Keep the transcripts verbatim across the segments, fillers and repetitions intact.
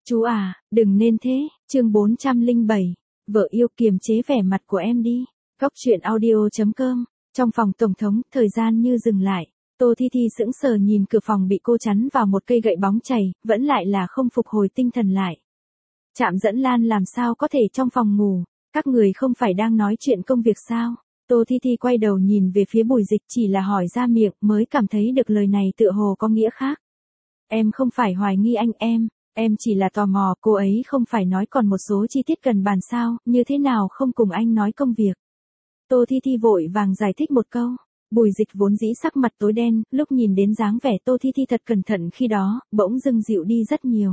Chú à, đừng nên thế, chương bốn trăm lẻ bảy, vợ yêu kiềm chế vẻ mặt của em đi. Góc truyện audio chấm com, trong phòng tổng thống, thời gian như dừng lại. Tô Thi Thi sững sờ nhìn cửa phòng bị cô chắn vào một cây gậy bóng chày, vẫn lại là không phục hồi tinh thần lại. Trạm Dẫn Lan làm sao có thể trong phòng ngủ, các người không phải đang nói chuyện công việc sao? Tô Thi Thi quay đầu nhìn về phía Bùi Dịch, chỉ là hỏi ra miệng mới cảm thấy được lời này tựa hồ có nghĩa khác. Em không phải hoài nghi anh em, em chỉ là tò mò, cô ấy không phải nói còn một số chi tiết cần bàn sao, như thế nào không cùng anh nói công việc. Tô Thi Thi vội vàng giải thích một câu. Bùi Dịch vốn dĩ sắc mặt tối đen, lúc nhìn đến dáng vẻ Tô Thi Thi thật cẩn thận khi đó, bỗng dưng dịu đi rất nhiều.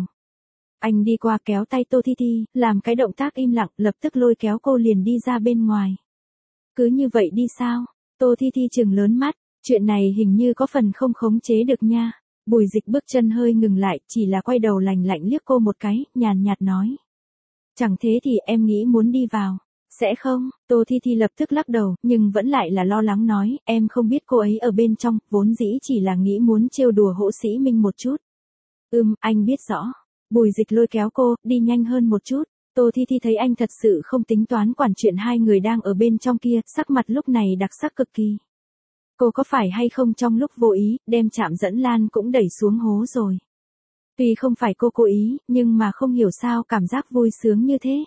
Anh đi qua kéo tay Tô Thi Thi, làm cái động tác im lặng, lập tức lôi kéo cô liền đi ra bên ngoài. Cứ như vậy đi sao? Tô Thi Thi trừng lớn mắt, chuyện này hình như có phần không khống chế được nha. Bùi Dịch bước chân hơi ngừng lại, chỉ là quay đầu lạnh lạnh liếc cô một cái, nhàn nhạt nói. Chẳng thế thì em nghĩ muốn đi vào. Sẽ không, Tô Thi Thi lập tức lắc đầu, nhưng vẫn lại là lo lắng nói, em không biết cô ấy ở bên trong, vốn dĩ chỉ là nghĩ muốn trêu đùa Hỗ Sĩ Minh một chút. Ừm, anh biết rõ. Bùi Dịch lôi kéo cô, đi nhanh hơn một chút. Tô Thi Thi thấy anh thật sự không tính toán quản chuyện hai người đang ở bên trong kia, sắc mặt lúc này đặc sắc cực kỳ. Cô có phải hay không trong lúc vô ý, đem Trạm Dẫn Lan cũng đẩy xuống hố rồi. Tuy không phải cô cố ý, nhưng mà không hiểu sao cảm giác vui sướng như thế.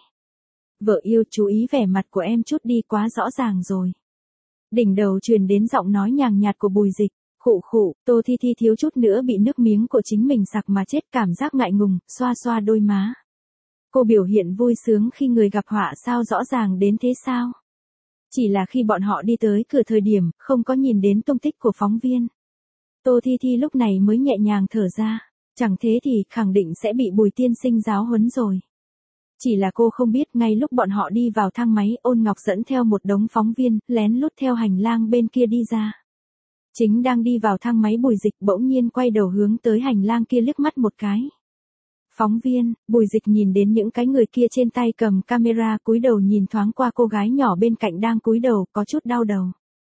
Vợ yêu, chú ý vẻ mặt của em chút đi, quá rõ ràng rồi. Đỉnh đầu truyền đến giọng nói nhàn nhạt của Bùi Dịch. Khụ khụ, Tô Thi Thi thiếu chút nữa bị nước miếng của chính mình sặc mà chết, cảm giác ngại ngùng, xoa xoa đôi má. Cô biểu hiện vui sướng khi người gặp họa sao rõ ràng đến thế sao? Chỉ là khi bọn họ đi tới cửa thời điểm, không có nhìn đến tung tích của phóng viên. Tô Thi Thi lúc này mới nhẹ nhàng thở ra, chẳng thế thì khẳng định sẽ bị Bùi tiên sinh giáo huấn rồi. Chỉ là cô không biết, ngay lúc bọn họ đi vào thang máy, Ôn Ngọc dẫn theo một đống phóng viên, lén lút theo hành lang bên kia đi ra. Chính đang đi vào thang máy, Bùi Dịch bỗng nhiên quay đầu hướng tới hành lang kia liếc mắt một cái. Phóng viên, Bùi Dịch nhìn đến những cái người kia trên tay cầm camera, cúi đầu nhìn thoáng qua cô gái nhỏ bên cạnh đang cúi đầu, có chút đau đầu.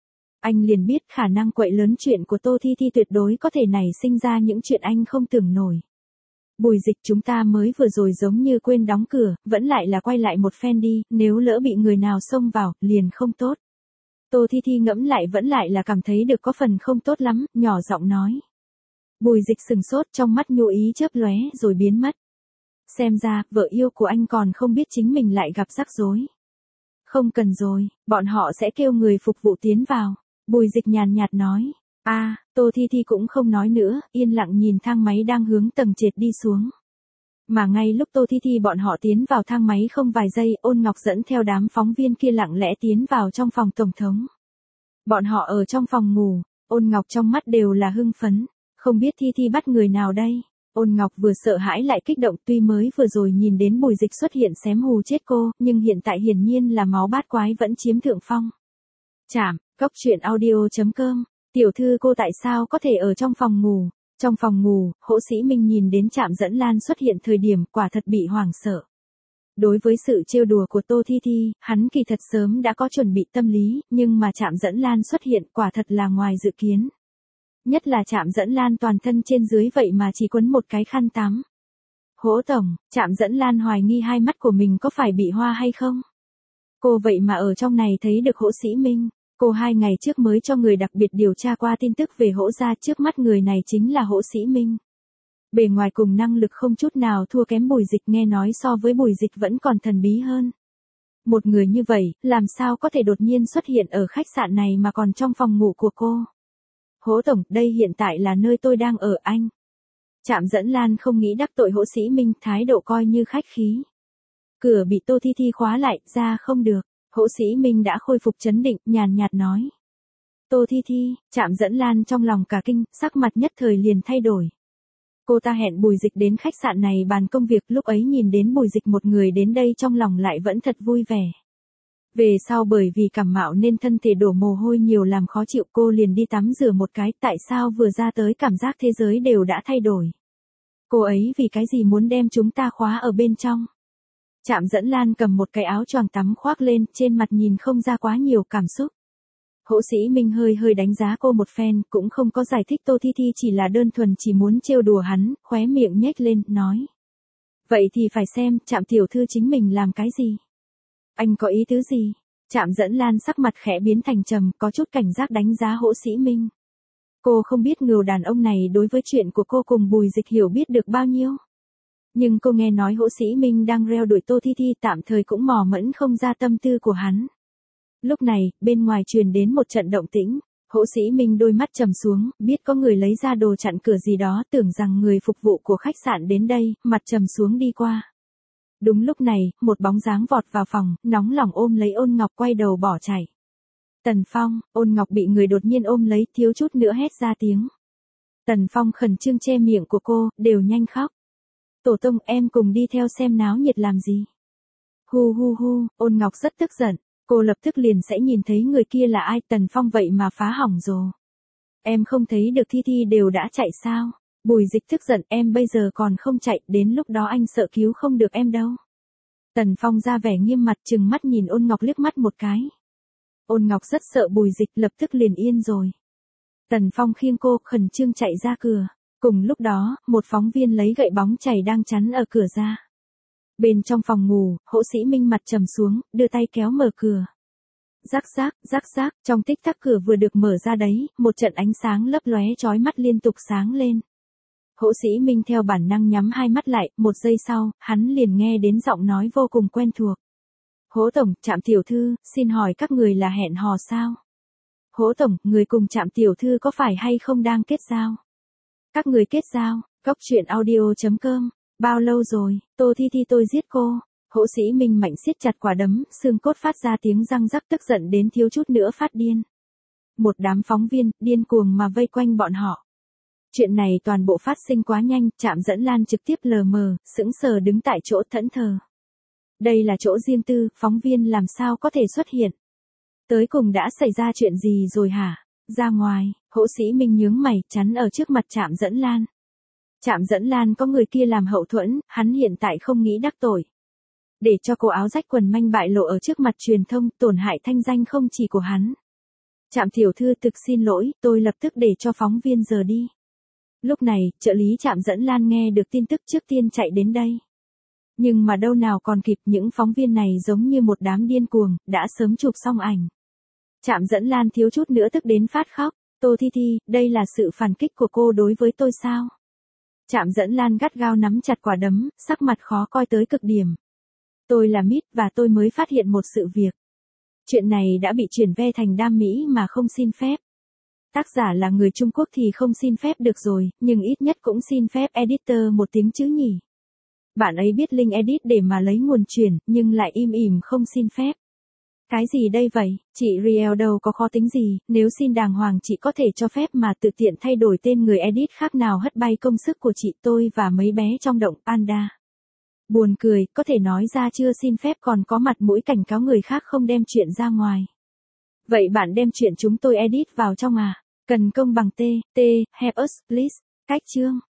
Anh liền biết khả năng quậy lớn chuyện của Tô Thi Thi tuyệt đối có thể nảy sinh ra những chuyện anh không tưởng nổi. Bùi Dịch, chúng ta mới vừa rồi giống như quên đóng cửa, vẫn lại là quay lại một phen đi, nếu lỡ bị người nào xông vào, liền không tốt. Tô Thi Thi ngẫm lại vẫn lại là cảm thấy được có phần không tốt lắm, nhỏ giọng nói. Bùi Dịch sừng sốt, trong mắt nhu ý chớp lóe rồi biến mất. Xem ra, vợ yêu của anh còn không biết chính mình lại gặp rắc rối. Không cần rồi, bọn họ sẽ kêu người phục vụ tiến vào. Bùi Dịch nhàn nhạt nói. A, à, Tô Thi Thi cũng không nói nữa, yên lặng nhìn thang máy đang hướng tầng trệt đi xuống. Mà ngay lúc Tô Thi Thi bọn họ tiến vào thang máy không vài giây, Ôn Ngọc dẫn theo đám phóng viên kia lặng lẽ tiến vào trong phòng tổng thống. Bọn họ ở trong phòng ngủ, Ôn Ngọc trong mắt đều là hưng phấn, không biết Thi Thi bắt người nào đây. Ôn Ngọc vừa sợ hãi lại kích động, tuy mới vừa rồi nhìn đến Bùi Dịch xuất hiện xém hù chết cô, nhưng hiện tại hiển nhiên là máu bát quái vẫn chiếm thượng phong. Chảm, góc truyện audio chấm com. Tiểu thư, cô tại sao có thể ở trong phòng ngủ? Trong phòng ngủ, Hỗ Sĩ Minh nhìn đến Trạm Dẫn Lan xuất hiện thời điểm, quả thật bị hoảng sợ. Đối với sự trêu đùa của Tô Thi Thi, hắn kỳ thật sớm đã có chuẩn bị tâm lý, nhưng mà Trạm Dẫn Lan xuất hiện quả thật là ngoài dự kiến. Nhất là Trạm Dẫn Lan toàn thân trên dưới vậy mà chỉ quấn một cái khăn tắm. Hỗ tổng, Trạm Dẫn Lan hoài nghi hai mắt của mình có phải bị hoa hay không? Cô vậy mà ở trong này thấy được Hỗ Sĩ Minh. Cô hai ngày trước mới cho người đặc biệt điều tra qua tin tức về Hỗ gia, trước mắt người này chính là Hỗ Sĩ Minh. Bề ngoài cùng năng lực không chút nào thua kém Bùi Dịch, nghe nói so với Bùi Dịch vẫn còn thần bí hơn. Một người như vậy, làm sao có thể đột nhiên xuất hiện ở khách sạn này mà còn trong phòng ngủ của cô? Hỗ tổng, đây hiện tại là nơi tôi đang ở anh. Trạm Dẫn Lan không nghĩ đắc tội Hỗ Sĩ Minh, thái độ coi như khách khí. Cửa bị Tô Thi Thi khóa lại, ra không được. Hỗ Sĩ Minh đã khôi phục trấn định, nhàn nhạt nói. Tô Thi Thi, Trạm Dẫn Lan trong lòng cả kinh, sắc mặt nhất thời liền thay đổi. Cô ta hẹn Bùi Dịch đến khách sạn này bàn công việc, lúc ấy nhìn đến Bùi Dịch một người đến đây trong lòng lại vẫn thật vui vẻ. Về sau bởi vì cảm mạo nên thân thể đổ mồ hôi nhiều làm khó chịu, cô liền đi tắm rửa một cái, tại sao vừa ra tới cảm giác thế giới đều đã thay đổi. Cô ấy vì cái gì muốn đem chúng ta khóa ở bên trong? Trạm Dẫn Lan cầm một cái áo choàng tắm khoác lên, trên mặt nhìn không ra quá nhiều cảm xúc. Hỗ Sĩ Minh hơi hơi đánh giá cô một phen, cũng không có giải thích Tô Thi Thi chỉ là đơn thuần chỉ muốn trêu đùa hắn, khóe miệng nhếch lên, nói. Vậy thì phải xem Trạm tiểu thư chính mình làm cái gì. Anh có ý tứ gì? Trạm Dẫn Lan sắc mặt khẽ biến thành trầm, có chút cảnh giác đánh giá Hỗ Sĩ Minh. Cô không biết người đàn ông này đối với chuyện của cô cùng Bùi Dịch hiểu biết được bao nhiêu. Nhưng cô nghe nói Hỗ Sĩ Minh đang reo đuổi Tô Thi Thi, tạm thời cũng mò mẫm không ra tâm tư của hắn. Lúc này, bên ngoài truyền đến một trận động tĩnh. Hỗ Sĩ Minh đôi mắt trầm xuống, biết có người lấy ra đồ chặn cửa gì đó, tưởng rằng người phục vụ của khách sạn đến đây, mặt trầm xuống đi qua. Đúng lúc này, một bóng dáng vọt vào phòng, nóng lòng ôm lấy Ôn Ngọc quay đầu bỏ chạy. Tần Phong, Ôn Ngọc bị người đột nhiên ôm lấy, thiếu chút nữa hét ra tiếng. Tần Phong khẩn trương che miệng của cô, đều nhanh khóc. Tổ tông, em cùng đi theo xem náo nhiệt làm gì? Hu hu hu, Ôn Ngọc rất tức giận. Cô lập tức liền sẽ nhìn thấy người kia là ai. Tần Phong vậy mà phá hỏng rồi. Em không thấy được Thi Thi đều đã chạy sao? Bùi Dịch tức giận, em bây giờ còn không chạy, đến lúc đó anh sợ cứu không được em đâu. Tần Phong ra vẻ nghiêm mặt, trừng mắt nhìn Ôn Ngọc liếc mắt một cái. Ôn Ngọc rất sợ Bùi Dịch, lập tức liền yên rồi. Tần Phong khiêng cô khẩn trương chạy ra cửa. Cùng lúc đó, một phóng viên lấy gậy bóng chày đang chắn ở cửa ra. Bên trong phòng ngủ, Hỗ Sĩ Minh mặt trầm xuống, đưa tay kéo mở cửa. Rắc rác, rắc rác, trong tích tắc cửa vừa được mở ra đấy, một trận ánh sáng lấp lóe chói mắt liên tục sáng lên. Hỗ Sĩ Minh theo bản năng nhắm hai mắt lại, một giây sau, hắn liền nghe đến giọng nói vô cùng quen thuộc. Hỗ Tổng, Trạm tiểu thư, xin hỏi các người là hẹn hò sao? Hỗ Tổng, người cùng Trạm tiểu thư có phải hay không đang kết giao? Các người kết giao, Cóc truyện audio chấm com. Bao lâu rồi, Tô Thi Thi tôi giết cô. Hỗ Sĩ Minh mạnh siết chặt quả đấm, xương cốt phát ra tiếng răng rắc, tức giận đến thiếu chút nữa phát điên. Một đám phóng viên, điên cuồng mà vây quanh bọn họ. Chuyện này toàn bộ phát sinh quá nhanh, Trạm Dẫn Lan trực tiếp lờ mờ, sững sờ đứng tại chỗ thẫn thờ. Đây là chỗ riêng tư, phóng viên làm sao có thể xuất hiện. Tới cùng đã xảy ra chuyện gì rồi hả? Ra ngoài, Hỗ Sĩ Minh nhướng mày, chắn ở trước mặt Trạm Dẫn Lan. Trạm Dẫn Lan có người kia làm hậu thuẫn, hắn hiện tại không nghĩ đắc tội. Để cho cô áo rách quần manh bại lộ ở trước mặt truyền thông, tổn hại thanh danh không chỉ của hắn. Trạm tiểu thư thực xin lỗi, tôi lập tức để cho phóng viên rời đi. Lúc này, trợ lý Trạm Dẫn Lan nghe được tin tức trước tiên chạy đến đây. Nhưng mà đâu nào còn kịp, những phóng viên này giống như một đám điên cuồng, đã sớm chụp xong ảnh. Trạm Dẫn Lan thiếu chút nữa tức đến phát khóc. Tô Thi Thi, đây là sự phản kích của cô đối với tôi sao? Trạm Dẫn Lan gắt gao nắm chặt quả đấm, sắc mặt khó coi tới cực điểm. Tôi là Mít và tôi mới phát hiện một sự việc. Chuyện này đã bị chuyển ve thành đam mỹ mà không xin phép. Tác giả là người Trung Quốc thì không xin phép được rồi, nhưng ít nhất cũng xin phép editor một tiếng chứ nhỉ. Bạn ấy biết link edit để mà lấy nguồn chuyển, nhưng lại im ỉm không xin phép. Cái gì đây vậy, chị Riel đâu có khó tính gì, nếu xin đàng hoàng chị có thể cho phép mà tự tiện thay đổi tên người edit khác nào hất bay công sức của chị tôi và mấy bé trong động Panda. Buồn cười, có thể nói ra chưa xin phép còn có mặt mũi cảnh cáo người khác không đem chuyện ra ngoài. Vậy bạn đem chuyện chúng tôi edit vào trong à? Cần công bằng T, T, help us, please. Cách chương.